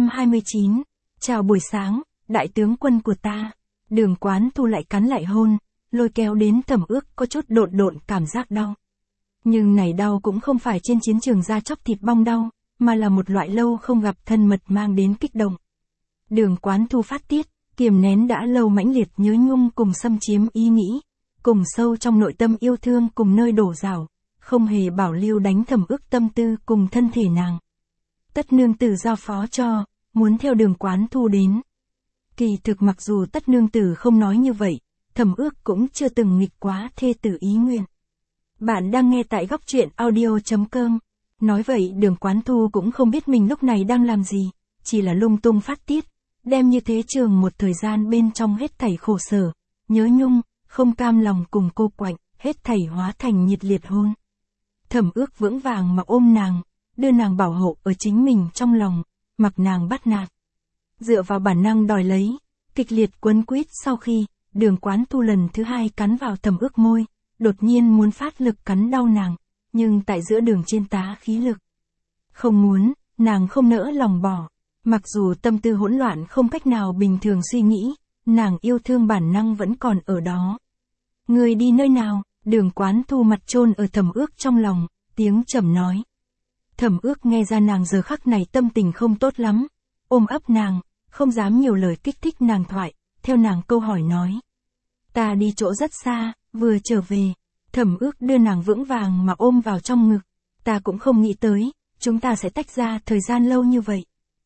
129. Chào buổi sáng, đại tướng quân của ta. Đường Quán Thu lại cắn lại hôn, lôi kéo đến Thẩm Ước có chút độn cảm giác đau. Nhưng này đau cũng không phải trên chiến trường da chóc thịt bong đau, mà là một loại lâu không gặp thân mật mang đến kích động. Đường Quán Thu phát tiết, kiềm nén đã lâu mãnh liệt nhớ nhung cùng xâm chiếm ý nghĩ, cùng sâu trong nội tâm yêu thương cùng nơi đổ rào, không hề bảo lưu đánh Thẩm Ước tâm tư cùng thân thể nàng. Tất nương tử giao phó cho, muốn theo Đường Quán Thu đến. Kỳ thực mặc dù Tất nương tử không nói như vậy, Thẩm Ước cũng chưa từng nghịch quá thê tử ý nguyện. Bạn đang nghe tại góc truyện audio.com. Nói vậy Đường Quán Thu cũng không biết mình lúc này đang làm gì, chỉ là lung tung phát tiết, đem như thế trường một thời gian bên trong hết thảy khổ sở, nhớ nhung, không cam lòng cùng cô quạnh, hết thảy hóa thành nhiệt liệt hôn. Thẩm Ước vững vàng mà ôm nàng, đưa nàng bảo hộ ở chính mình trong lòng, mặc nàng bắt nạt. Dựa vào bản năng đòi lấy, kịch liệt quấn quýt sau khi, Đường Quán Thu lần thứ hai cắn vào Thẩm Ước môi, đột nhiên muốn phát lực cắn đau nàng, nhưng tại giữa đường trên tá khí lực. Không muốn, nàng không nỡ lòng bỏ, mặc dù tâm tư hỗn loạn không cách nào bình thường suy nghĩ, nàng yêu thương bản năng vẫn còn ở đó. Người đi nơi nào? Đường Quán Thu mặt chôn ở Thẩm Ước trong lòng, tiếng trầm nói. Thẩm Ước nghe ra nàng giờ khắc này tâm tình không tốt lắm, ôm ấp nàng, không dám nhiều lời kích thích nàng thoại, theo nàng câu hỏi nói. Ta đi chỗ rất xa, vừa trở về. Thẩm Ước đưa nàng vững vàng mà ôm vào trong ngực. Ta cũng không nghĩ tới, chúng ta sẽ tách ra thời gian lâu như vậy.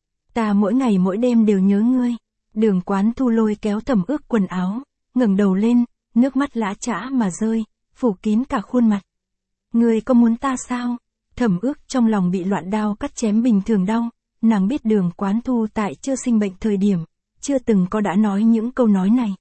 Ta mỗi ngày mỗi đêm đều nhớ ngươi. Đường Quán Thu lôi kéo Thẩm Ước quần áo, ngẩng đầu lên, nước mắt lã chã mà rơi, phủ kín cả khuôn mặt. Ngươi có muốn ta sao? Thẩm Ước trong lòng bị loạn đao cắt chém bình thường đau, nàng biết Đường Quán Thu tại chưa sinh bệnh thời điểm, chưa từng có đã nói những câu nói này.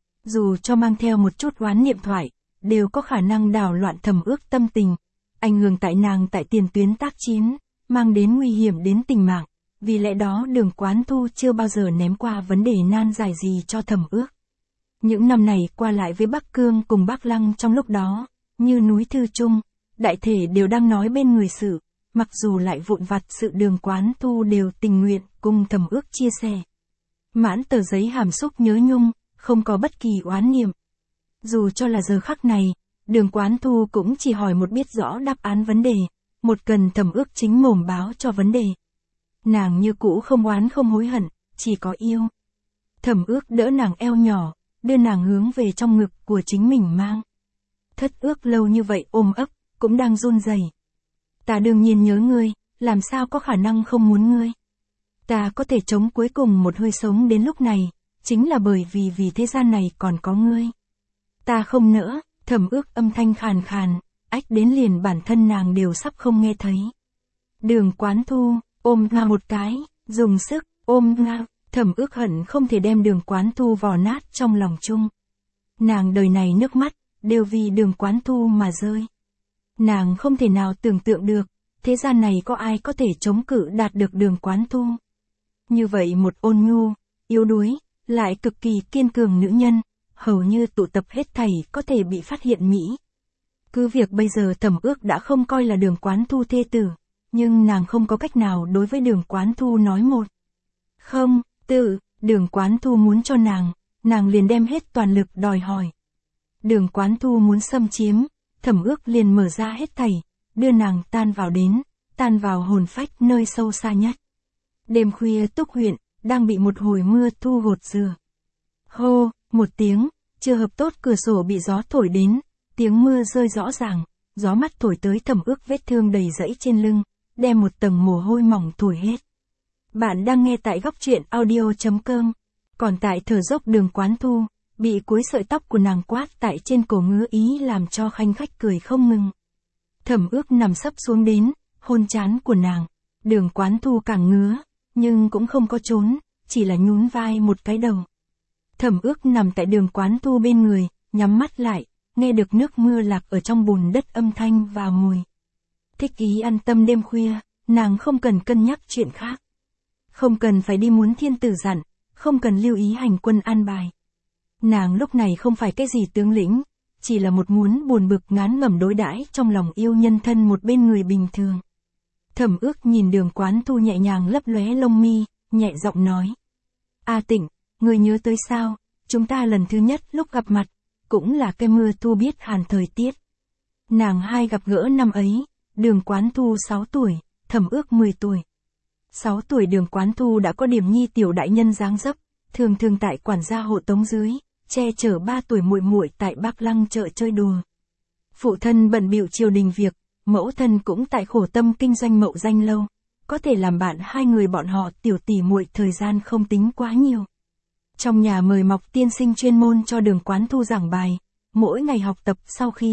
Dù cho mang theo một chút oán niệm thoại, đều có khả năng đảo loạn Thẩm Ước tâm tình, ảnh hưởng tại nàng tại tiền tuyến tác chiến, mang đến nguy hiểm đến tính mạng. Vì lẽ đó Đường Quán Thu chưa bao giờ ném qua vấn đề nan giải gì cho Thẩm Ước. Những năm này qua lại với Bắc Cương cùng Bắc Lăng trong lúc đó, như núi Thư Trung, đại thể đều đang nói bên người sự, mặc dù lại vụn vặt sự Đường Quán Thu đều tình nguyện cùng Thẩm Ước chia sẻ. Mãn tờ giấy hàm xúc nhớ nhung, không có bất kỳ oán niệm. Dù cho là giờ khắc này, Đường Quán Thu cũng chỉ hỏi một biết rõ đáp án vấn đề, một cần Thẩm Ước chính mồm báo cho vấn đề. Nàng như cũ không oán không hối hận, chỉ có yêu. Thẩm Ước đỡ nàng eo nhỏ, đưa nàng hướng về trong ngực của chính mình mang. Thất ước lâu như vậy ôm ấp, cũng đang run rẩy. Ta đương nhiên nhớ ngươi, làm sao có khả năng không muốn ngươi. Ta có thể chống cuối cùng một hơi sống đến lúc này, chính là bởi vì thế gian này còn có ngươi. Ta không nỡ. Thẩm Ước âm thanh khàn khàn, ách đến liền bản thân nàng đều sắp không nghe thấy. Đường Quán Thu, ôm nga một cái, dùng sức, ôm nga, Thẩm Ước hận không thể đem Đường Quán Thu vò nát trong lòng chung. Nàng đời này nước mắt, đều vì Đường Quán Thu mà rơi. Nàng không thể nào tưởng tượng được, thế gian này có ai có thể chống cự đạt được Đường Quán Thu. Như vậy một ôn nhu, yếu đuối, lại cực kỳ kiên cường nữ nhân, hầu như tụ tập hết thảy có thể bị phát hiện mỹ. Cứ việc bây giờ Thẩm Ước đã không coi là Đường Quán Thu thê tử, nhưng nàng không có cách nào đối với Đường Quán Thu nói một. Không, Đường Quán Thu muốn cho nàng liền đem hết toàn lực đòi hỏi. Đường Quán Thu muốn xâm chiếm, Thẩm Ước liền mở ra hết thảy, đưa nàng tan vào hồn phách nơi sâu xa nhất. Đêm khuya Túc huyện, đang bị một hồi mưa thu gột rửa. Hô, một tiếng, chưa hợp tốt cửa sổ bị gió thổi đến, tiếng mưa rơi rõ ràng, gió mắt thổi tới Thẩm Ước vết thương đầy rẫy trên lưng, đem một tầng mồ hôi mỏng thổi hết. Bạn đang nghe tại góc truyện audio.com. Còn tại thở dốc Đường Quán Thu, bị cuối sợi tóc của nàng quát tại trên cổ ngứa ý làm cho khanh khách cười không ngừng. Thẩm Ước nằm sấp xuống đến, hôn trán của nàng. Đường Quán Thu càng ngứa, nhưng cũng không có trốn, chỉ là nhún vai một cái đầu. Thẩm Ước nằm tại Đường Quán Thu bên người, nhắm mắt lại, nghe được nước mưa lạc ở trong bùn đất âm thanh và mùi. Thích ý an tâm đêm khuya, nàng không cần cân nhắc chuyện khác. Không cần phải đi muốn thiên tử dặn, không cần lưu ý hành quân an bài. Nàng lúc này không phải cái gì tướng lĩnh, chỉ là một muốn buồn bực ngán ngẩm đối đãi trong lòng yêu nhân thân một bên người bình thường. Thẩm Ước nhìn Đường Quán Thu nhẹ nhàng lấp lóe lông mi, nhẹ giọng nói. A Tịnh, ngươi nhớ tới sao, chúng ta lần thứ nhất lúc gặp mặt, cũng là cái mưa thu biết hàn thời tiết. Nàng hai gặp gỡ năm ấy, Đường Quán Thu 6 tuổi, Thẩm Ước 10 tuổi. 6 tuổi Đường Quán Thu đã có điểm nhi tiểu đại nhân dáng dấp, thường tại quản gia hộ tống dưới, che chở 3 tuổi muội muội tại Bắc Lăng chợ chơi đùa. Phụ thân bận bịu triều đình việc, mẫu thân cũng tại khổ tâm kinh doanh mậu danh lâu, có thể làm bạn hai người bọn họ tiểu tỷ muội thời gian không tính quá nhiều. Trong nhà mời mọc tiên sinh chuyên môn cho Đường Quán Thu giảng bài, mỗi ngày học tập sau khi,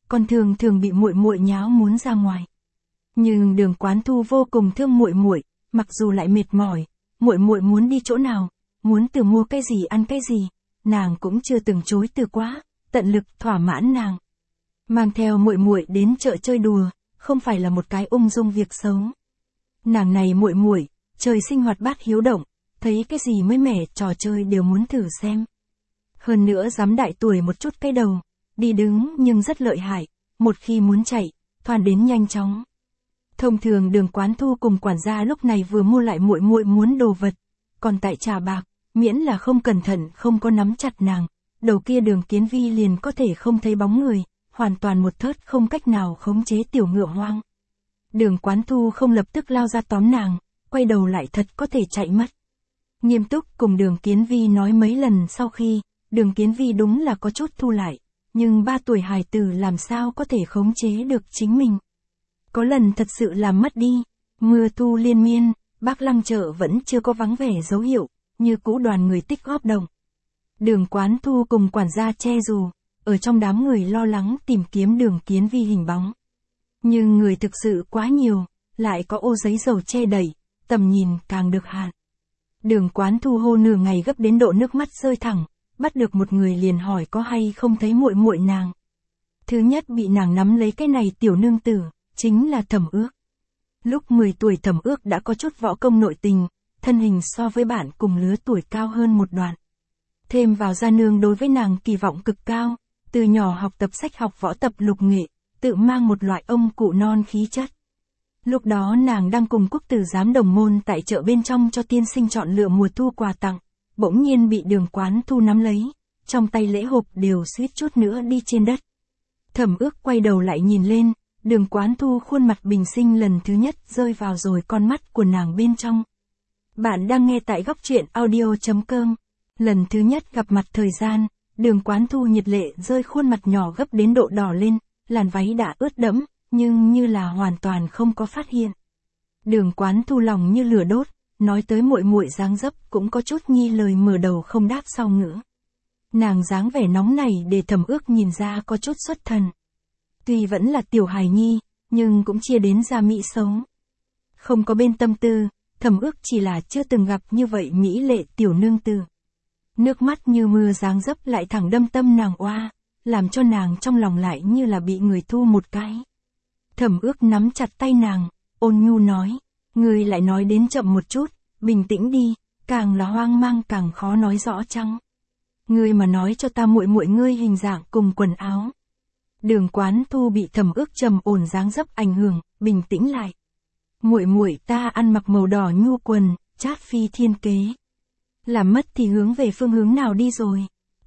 còn thường thường bị muội muội nháo muốn ra ngoài. Nhưng Đường Quán Thu vô cùng thương muội muội, mặc dù lại mệt mỏi, muội muội muốn đi chỗ nào, muốn từ mua cái gì ăn cái gì, nàng cũng chưa từng chối từ quá, tận lực thỏa mãn nàng. Mang theo muội muội đến chợ chơi đùa, không phải là một cái ung dung việc xấu. Nàng này muội muội, trời sinh hoạt bát hiếu động, thấy cái gì mới mẻ trò chơi đều muốn thử xem. Hơn nữa dám đại tuổi một chút cái đầu, đi đứng nhưng rất lợi hại, một khi muốn chạy, thoàn đến nhanh chóng. Thông thường Đường Quán Thu cùng quản gia lúc này vừa mua lại muội muội muốn đồ vật, còn tại trà bạc, miễn là không cẩn thận không có nắm chặt nàng, đầu kia Đường Kiến Vi liền có thể không thấy bóng người, hoàn toàn một thớt không cách nào khống chế tiểu ngựa hoang. Đường Quán Thu không lập tức lao ra tóm nàng, quay đầu lại thật có thể chạy mất. Nghiêm túc cùng Đường Kiến Vi nói mấy lần sau khi, Đường Kiến Vi đúng là có chút thu lại, nhưng 3 tuổi hài tử làm sao có thể khống chế được chính mình. Có lần thật sự làm mất đi, mưa thu liên miên, Bác Lăng chợ vẫn chưa có vắng vẻ dấu hiệu, như cũ đoàn người tích góp đồng. Đường Quán Thu cùng quản gia che dù, ở trong đám người lo lắng tìm kiếm Đường Kiến Vi hình bóng. Nhưng người thực sự quá nhiều, lại có ô giấy dầu che đậy, tầm nhìn càng được hạn. Đường Quán Thu hô nửa ngày gấp đến độ nước mắt rơi thẳng, bắt được một người liền hỏi có hay không thấy muội muội nàng. Thứ nhất bị nàng nắm lấy cái này tiểu nương tử, chính là Thẩm Ước. Lúc 10 tuổi Thẩm Ước đã có chút võ công nội tình, thân hình so với bạn cùng lứa tuổi cao hơn một đoạn. Thêm vào gia nương đối với nàng kỳ vọng cực cao, từ nhỏ học tập sách học võ tập lục nghệ, tự mang một loại ông cụ non khí chất. Lúc đó nàng đang cùng Quốc tử giám đồng môn tại chợ bên trong cho tiên sinh chọn lựa mùa thu quà tặng, bỗng nhiên bị Đường Quán Thu nắm lấy, trong tay lễ hộp đều suýt chút nữa đi trên đất. Thẩm Ước quay đầu lại nhìn lên, Đường Quán Thu khuôn mặt bình sinh lần thứ nhất rơi vào rồi con mắt của nàng bên trong. Bạn đang nghe tại góc truyện audio.com. Lần thứ nhất gặp mặt thời gian, Đường Quán Thu nhiệt lệ rơi khuôn mặt nhỏ gấp đến độ đỏ lên, làn váy đã ướt đẫm, nhưng như là hoàn toàn không có phát hiện. Đường Quán Thu lòng như lửa đốt, nói tới muội muội dáng dấp cũng có chút nhi lời mở đầu không đáp sau ngữ. Nàng dáng vẻ nóng này để Thẩm Ước nhìn ra có chút xuất thần. Tuy vẫn là tiểu hài nhi, nhưng cũng chia đến ra mỹ xấu. Không có bên tâm tư, Thẩm Ước chỉ là chưa từng gặp như vậy mỹ lệ tiểu nương tử. Nước mắt như mưa dáng dấp lại thẳng đâm tâm nàng oa, làm cho nàng trong lòng lại như là bị người thu một cái. Thẩm Ước nắm chặt tay nàng, ôn nhu nói, ngươi lại nói đến chậm một chút, bình tĩnh đi, càng là hoang mang càng khó nói rõ chăng. Ngươi mà nói cho ta muội muội ngươi hình dạng cùng quần áo. Đường Quán Thu bị Thẩm Ước trầm ổn dáng dấp ảnh hưởng, bình tĩnh lại. Muội muội ta ăn mặc màu đỏ nhu quần, chát phi thiên kế. Làm mất thì hướng về phương hướng nào đi rồi?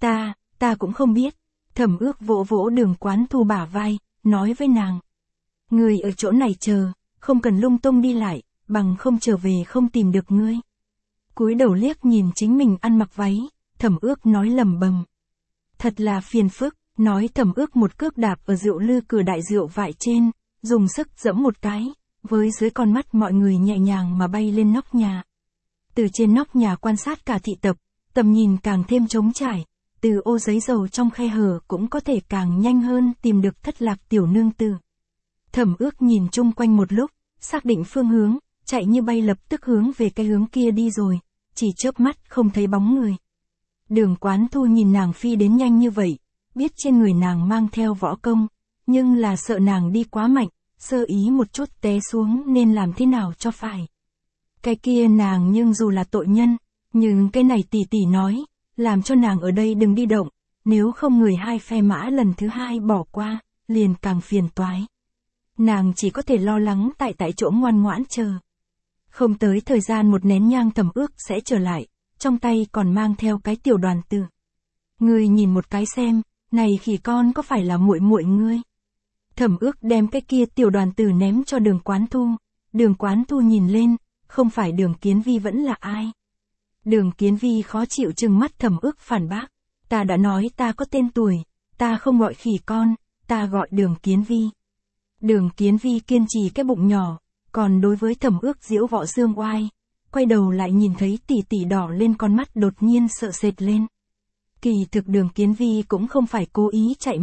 Ta cũng không biết. Thẩm Ước vỗ vỗ Đường Quán Thu bả vai, nói với nàng. Ngươi ở chỗ này chờ, không cần lung tung đi lại, bằng không trở về không tìm được ngươi. Cúi đầu liếc nhìn chính mình ăn mặc váy, Thẩm Ước nói lẩm bẩm. Thật là phiền phức, nói Thẩm Ước một cước đạp ở rượu lư cửa đại rượu vải trên, dùng sức giẫm một cái, với dưới con mắt mọi người nhẹ nhàng mà bay lên nóc nhà. Từ trên nóc nhà quan sát cả thị tập, tầm nhìn càng thêm trống trải, từ ô giấy dầu trong khe hở cũng có thể càng nhanh hơn tìm được thất lạc tiểu nương tử. Thẩm Ước nhìn chung quanh một lúc, xác định phương hướng, chạy như bay lập tức hướng về cái hướng kia đi rồi, chỉ chớp mắt không thấy bóng người. Đường Quán Thu nhìn nàng phi đến nhanh như vậy, biết trên người nàng mang theo võ công, nhưng là sợ nàng đi quá mạnh, sơ ý một chút té xuống nên làm thế nào cho phải. Cái kia nàng nhưng dù là tội nhân, nhưng cái này tỷ tỷ nói, làm cho nàng ở đây đừng đi động, nếu không người hai phe mã lần thứ hai bỏ qua, liền càng phiền toái. Nàng chỉ có thể lo lắng tại chỗ ngoan ngoãn chờ. Không tới thời gian một nén nhang Thẩm Ước sẽ trở lại, trong tay còn mang theo cái tiểu đoàn tử. Ngươi nhìn một cái xem, này khỉ con có phải là muội muội ngươi? Thẩm Ước đem cái kia tiểu đoàn tử ném cho Đường Quán Thu. Đường Quán Thu nhìn lên, không phải Đường Kiến Vi vẫn là ai? Đường Kiến Vi khó chịu trừng mắt Thẩm Ước phản bác. Ta đã nói ta có tên tuổi, ta không gọi khỉ con, ta gọi Đường Kiến Vi. Đường Kiến Vi kiên trì cái bụng nhỏ, còn đối với Thẩm Ước diễu võ dương oai, quay đầu lại nhìn thấy tỷ tỷ đỏ lên con mắt đột nhiên sợ sệt lên. Kỳ thực Đường Kiến Vi cũng không phải cố ý chạy mất,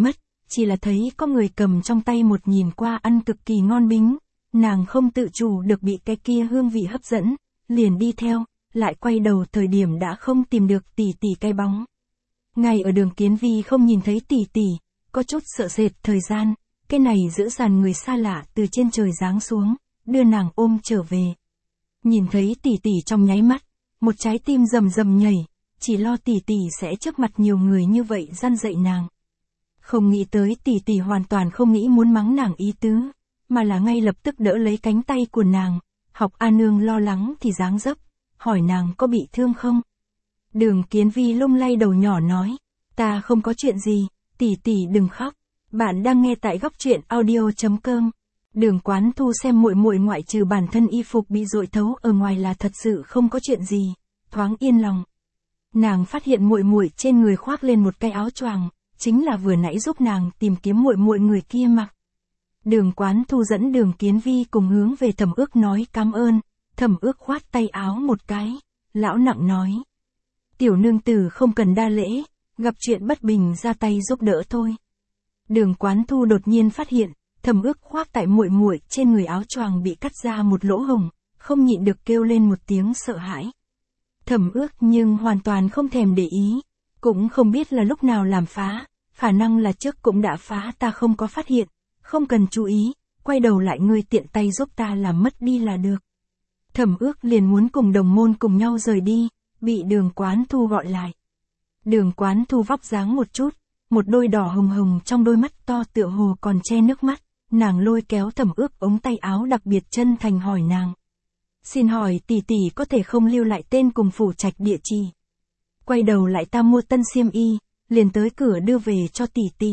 chỉ là thấy có người cầm trong tay một nhìn qua ăn cực kỳ ngon bính, nàng không tự chủ được bị cái kia hương vị hấp dẫn, liền đi theo, lại quay đầu thời điểm đã không tìm được tỷ tỷ cái bóng. Ngay ở Đường Kiến Vi không nhìn thấy tỷ tỷ, có chút sợ sệt thời gian, cái này giữa dàn người xa lạ từ trên trời giáng xuống, đưa nàng ôm trở về. Nhìn thấy tỷ tỷ trong nháy mắt, một trái tim rầm rầm nhảy, chỉ lo tỷ tỷ sẽ trước mặt nhiều người như vậy răn dạy nàng. Không nghĩ tới tỷ tỷ hoàn toàn không nghĩ muốn mắng nàng ý tứ, mà là ngay lập tức đỡ lấy cánh tay của nàng, học A Nương lo lắng thì dáng dấp, hỏi nàng có bị thương không. Đường Kiến Vi lung lay đầu nhỏ nói, ta không có chuyện gì, tỷ tỷ đừng khóc. Bạn đang nghe tại góc truyện audio.com. Đường Quán Thu xem muội muội ngoại trừ bản thân y phục bị dội thấu ở ngoài là thật sự không có chuyện gì, thoáng yên lòng. Nàng phát hiện muội muội trên người khoác lên một cái áo choàng, chính là vừa nãy giúp nàng tìm kiếm muội muội người kia mặc. Đường Quán Thu dẫn Đường Kiến Vi cùng hướng về Thẩm Ước nói cảm ơn, Thẩm Ước khoát tay áo một cái, lão nặng nói. Tiểu nương tử không cần đa lễ, gặp chuyện bất bình ra tay giúp đỡ thôi. Đường Quán Thu đột nhiên phát hiện, Thẩm Ước khoác tại muội muội trên người áo choàng bị cắt ra một lỗ hổng, không nhịn được kêu lên một tiếng sợ hãi. Thẩm Ước nhưng hoàn toàn không thèm để ý, cũng không biết là lúc nào làm phá, khả năng là trước cũng đã phá ta không có phát hiện, không cần chú ý, quay đầu lại ngươi tiện tay giúp ta làm mất đi là được. Thẩm Ước liền muốn cùng đồng môn cùng nhau rời đi, bị Đường Quán Thu gọi lại. Đường Quán Thu vóc dáng một chút, một đôi đỏ hồng hồng trong đôi mắt to tựa hồ còn che nước mắt, nàng lôi kéo Thẩm Ước ống tay áo đặc biệt chân thành hỏi nàng. Xin hỏi tỷ tỷ có thể không lưu lại tên cùng phủ trạch địa chỉ. Quay đầu lại ta mua tân xiêm y, liền tới cửa đưa về cho tỷ tỷ.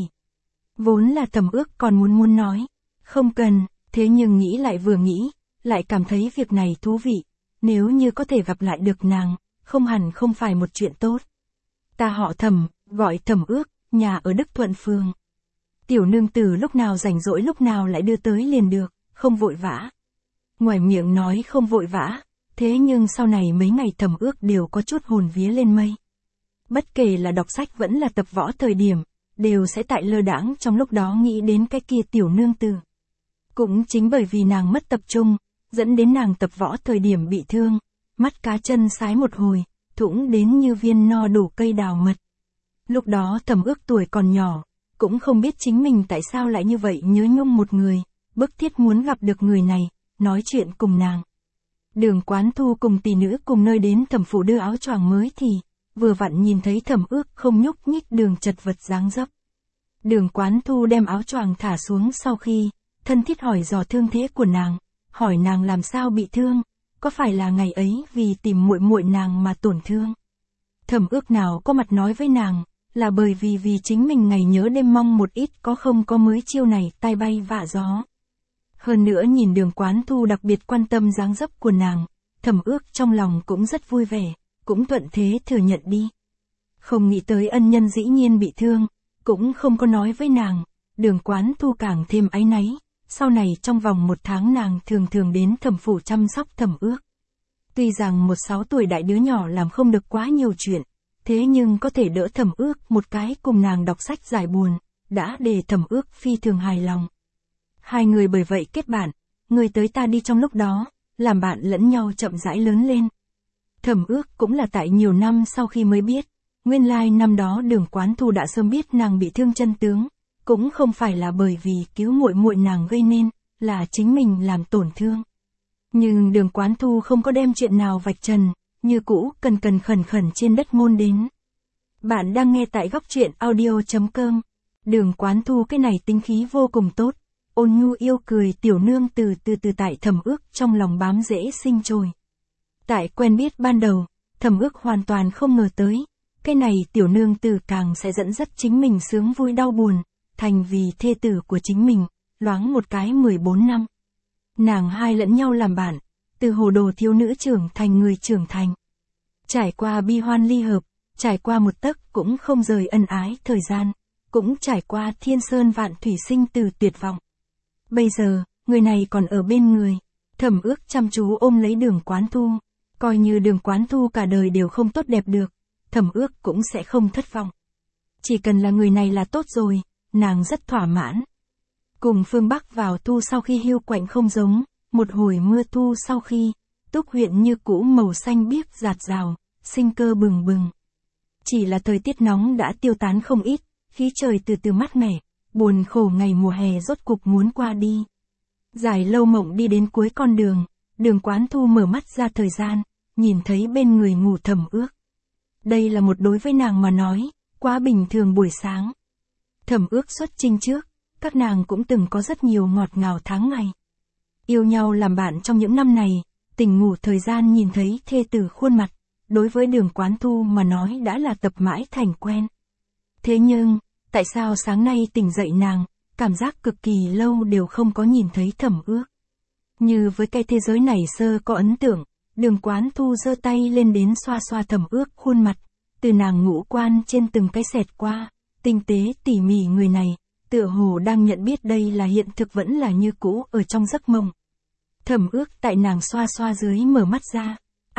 Vốn là Thẩm Ước còn muốn nói, không cần, thế nhưng nghĩ lại vừa nghĩ, lại cảm thấy việc này thú vị, nếu như có thể gặp lại được nàng, không hẳn không phải một chuyện tốt. Ta họ Thẩm, gọi Thẩm Ước, nhà ở Đức Thuận Phường. Tiểu nương tử lúc nào rảnh rỗi lúc nào lại đưa tới liền được, không vội vã. Ngoài miệng nói không vội vã, thế nhưng sau này mấy ngày Thẩm Ước đều có chút hồn vía lên mây. Bất kể là đọc sách vẫn là tập võ thời điểm, đều sẽ tại lơ đãng trong lúc đó nghĩ đến cái kia tiểu nương tử. Cũng chính bởi vì nàng mất tập trung, dẫn đến nàng tập võ thời điểm bị thương, mắt cá chân sái một hồi, thủng đến như viên no đủ cây đào mật. Lúc đó Thẩm Ước tuổi còn nhỏ, cũng không biết chính mình tại sao lại như vậy nhớ nhung một người, bức thiết muốn gặp được người này, nói chuyện cùng nàng. Đường Quán Thu cùng tỷ nữ cùng nơi đến Thẩm phủ đưa áo choàng mới thì, vừa vặn nhìn thấy Thẩm Ước không nhúc nhích đường chật vật dáng dấp. Đường Quán Thu đem áo choàng thả xuống sau khi, thân thiết hỏi dò thương thế của nàng, hỏi nàng làm sao bị thương, có phải là ngày ấy vì tìm muội muội nàng mà tổn thương. Thẩm Ước nào có mặt nói với nàng, là bởi vì chính mình ngày nhớ đêm mong một ít có không có mới chiêu này tai bay vạ gió. Hơn nữa nhìn Đường Quán Thu đặc biệt quan tâm dáng dấp của nàng, Thẩm Ước trong lòng cũng rất vui vẻ, cũng thuận thế thừa nhận đi. Không nghĩ tới ân nhân dĩ nhiên bị thương, cũng không có nói với nàng, Đường Quán Thu càng thêm áy náy, sau này trong vòng 1 tháng nàng thường đến Thẩm phủ chăm sóc Thẩm Ước. Tuy rằng 16 tuổi đại đứa nhỏ làm không được quá nhiều chuyện, thế nhưng có thể đỡ Thẩm Ước một cái cùng nàng đọc sách giải buồn, đã để Thẩm Ước phi thường hài lòng. Hai người bởi vậy kết bạn, người tới ta đi trong lúc đó, làm bạn lẫn nhau chậm rãi lớn lên. Thẩm Ước cũng là tại nhiều năm sau khi mới biết, nguyên lai năm đó Đường Quán Thu đã sớm biết nàng bị thương chân tướng, cũng không phải là bởi vì cứu muội muội nàng gây nên, là chính mình làm tổn thương. Nhưng Đường Quán Thu không có đem chuyện nào vạch trần, như cũ cần khẩn trên đất môn đến. Bạn đang nghe tại góc truyện audio.com. Đường Quán Thu cái này tính khí vô cùng tốt, ôn nhu yêu cười tiểu nương từ tại Thẩm Ước trong lòng bám rễ sinh trồi. Tại quen biết ban đầu, Thẩm Ước hoàn toàn không ngờ tới, cái này tiểu nương tử càng sẽ dẫn dắt chính mình sướng vui đau buồn, thành vì thê tử của chính mình, loáng một cái 14 năm. Nàng hai lẫn nhau làm bạn, từ hồ đồ thiếu nữ trưởng thành người trưởng thành. Trải qua bi hoan ly hợp, trải qua một tấc cũng không rời ân ái thời gian, cũng trải qua thiên sơn vạn thủy sinh từ tuyệt vọng. Bây giờ, người này còn ở bên người, Thẩm Ước chăm chú ôm lấy Đường Quán Thu, coi như Đường Quán Thu cả đời đều không tốt đẹp được, Thẩm Ước cũng sẽ không thất vọng. Chỉ cần là người này là tốt rồi, nàng rất thỏa mãn. Cùng phương Bắc vào thu sau khi hiu quạnh không giống, một hồi mưa thu sau khi, Túc huyện như cũ màu xanh biếc rạt rào, sinh cơ bừng bừng. Chỉ là thời tiết nóng đã tiêu tán không ít, khí trời từ từ mát mẻ, buồn khổ ngày mùa hè rốt cục muốn qua đi. Dài lâu mộng đi đến cuối con đường, Đường Quán Thu mở mắt ra thời gian, nhìn thấy bên người ngủ Thẩm Ước. Đây là một đối với nàng mà nói, quá bình thường buổi sáng. Thẩm Ước xuất chinh trước, các nàng cũng từng có rất nhiều ngọt ngào tháng ngày. Yêu nhau làm bạn trong những năm này, tỉnh ngủ thời gian nhìn thấy thê tử khuôn mặt, đối với Đường Quán Thu mà nói đã là tập mãi thành quen. Thế nhưng, tại sao sáng nay tỉnh dậy nàng, cảm giác cực kỳ lâu đều không có nhìn thấy Thẩm Ước. Như với cái thế giới này sơ có ấn tượng, Đường Quán Thu giơ tay lên đến xoa xoa Thẩm Ước khuôn mặt, từ nàng ngũ quan trên từng cái xẹt qua, tinh tế tỉ mỉ người này, tựa hồ đang nhận biết đây là hiện thực vẫn là như cũ ở trong giấc mộng. Thẩm Ước tại nàng xoa xoa dưới mở mắt ra,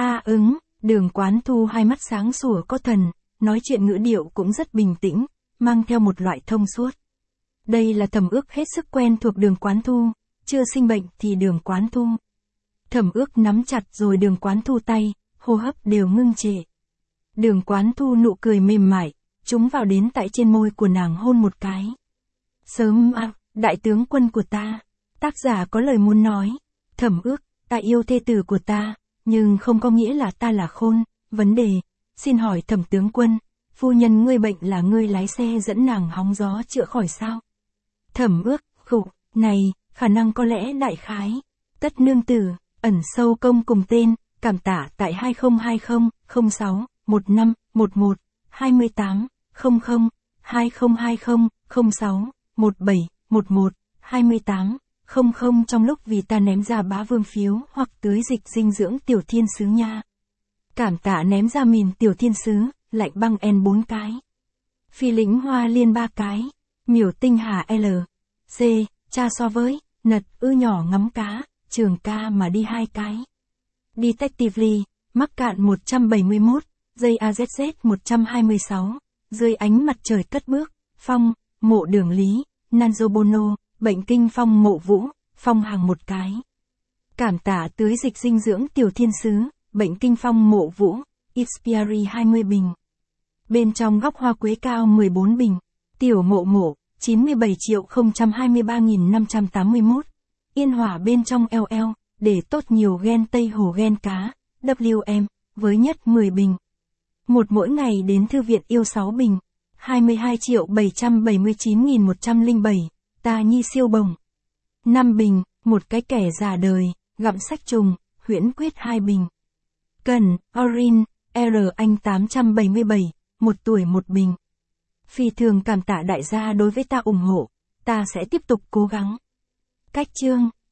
Đường Quán Thu hai mắt sáng sủa có thần, nói chuyện ngữ điệu cũng rất bình tĩnh, mang theo một loại thông suốt. Đây là Thẩm Ước hết sức quen thuộc Đường Quán Thu, chưa sinh bệnh thì Đường Quán Thu. Thẩm Ước nắm chặt rồi Đường Quán Thu tay, hô hấp đều ngưng trệ. Đường Quán Thu nụ cười mềm mại, chúng vào đến tại trên môi của nàng hôn một cái. Sớm đại tướng quân của ta, tác giả có lời muốn nói, Thẩm Ước, ta yêu thê tử của ta, nhưng không có nghĩa là ta là khôn, vấn đề, xin hỏi Thẩm tướng quân, phu nhân ngươi bệnh là ngươi lái xe dẫn nàng hóng gió chữa khỏi sao? Thẩm Ước, này, khả năng có lẽ đại khái, tất nương tử, ẩn sâu công cùng tên, cảm tả tại 2020 06 15 11 28 00 2020 06 17 11 28 00 trong lúc vì ta ném ra bá vương phiếu hoặc tưới dịch dinh dưỡng tiểu thiên sứ nha. Cảm tạ ném ra mìn tiểu thiên sứ, lạnh băng N 4 cái. Phi lĩnh hoa liên 3 cái, miểu tinh hà L. C, cha so với, nật nhỏ ngắm cá, trường ca mà đi 2 cái. Detectively, mắc cạn 171, dây AZZ 126, dưới ánh mặt trời cất bước, phong, mộ đường lý, Nanzo Bono, bệnh kinh phong mộ vũ, phong hàng 1 cái. Cảm tả tưới dịch dinh dưỡng tiểu thiên sứ, bệnh kinh phong mộ vũ, Xpiary 20 bình. Bên trong góc hoa quế cao 14 bình, tiểu mộ mộ, 97.023.581. Yên hỏa bên trong LL, để tốt nhiều gen Tây Hồ gen cá, WM, với nhất 10 bình. Một mỗi ngày đến thư viện yêu 6 bình, 22.779.107, ta nhi siêu bồng. 5 bình, một cái kẻ già đời, gặm sách trùng, huyễn quyết 2 bình. Cần, Orin, R Anh 877, 1 tuổi 1 bình. Phi thường cảm tạ đại gia đối với ta ủng hộ, ta sẽ tiếp tục cố gắng. Cách chương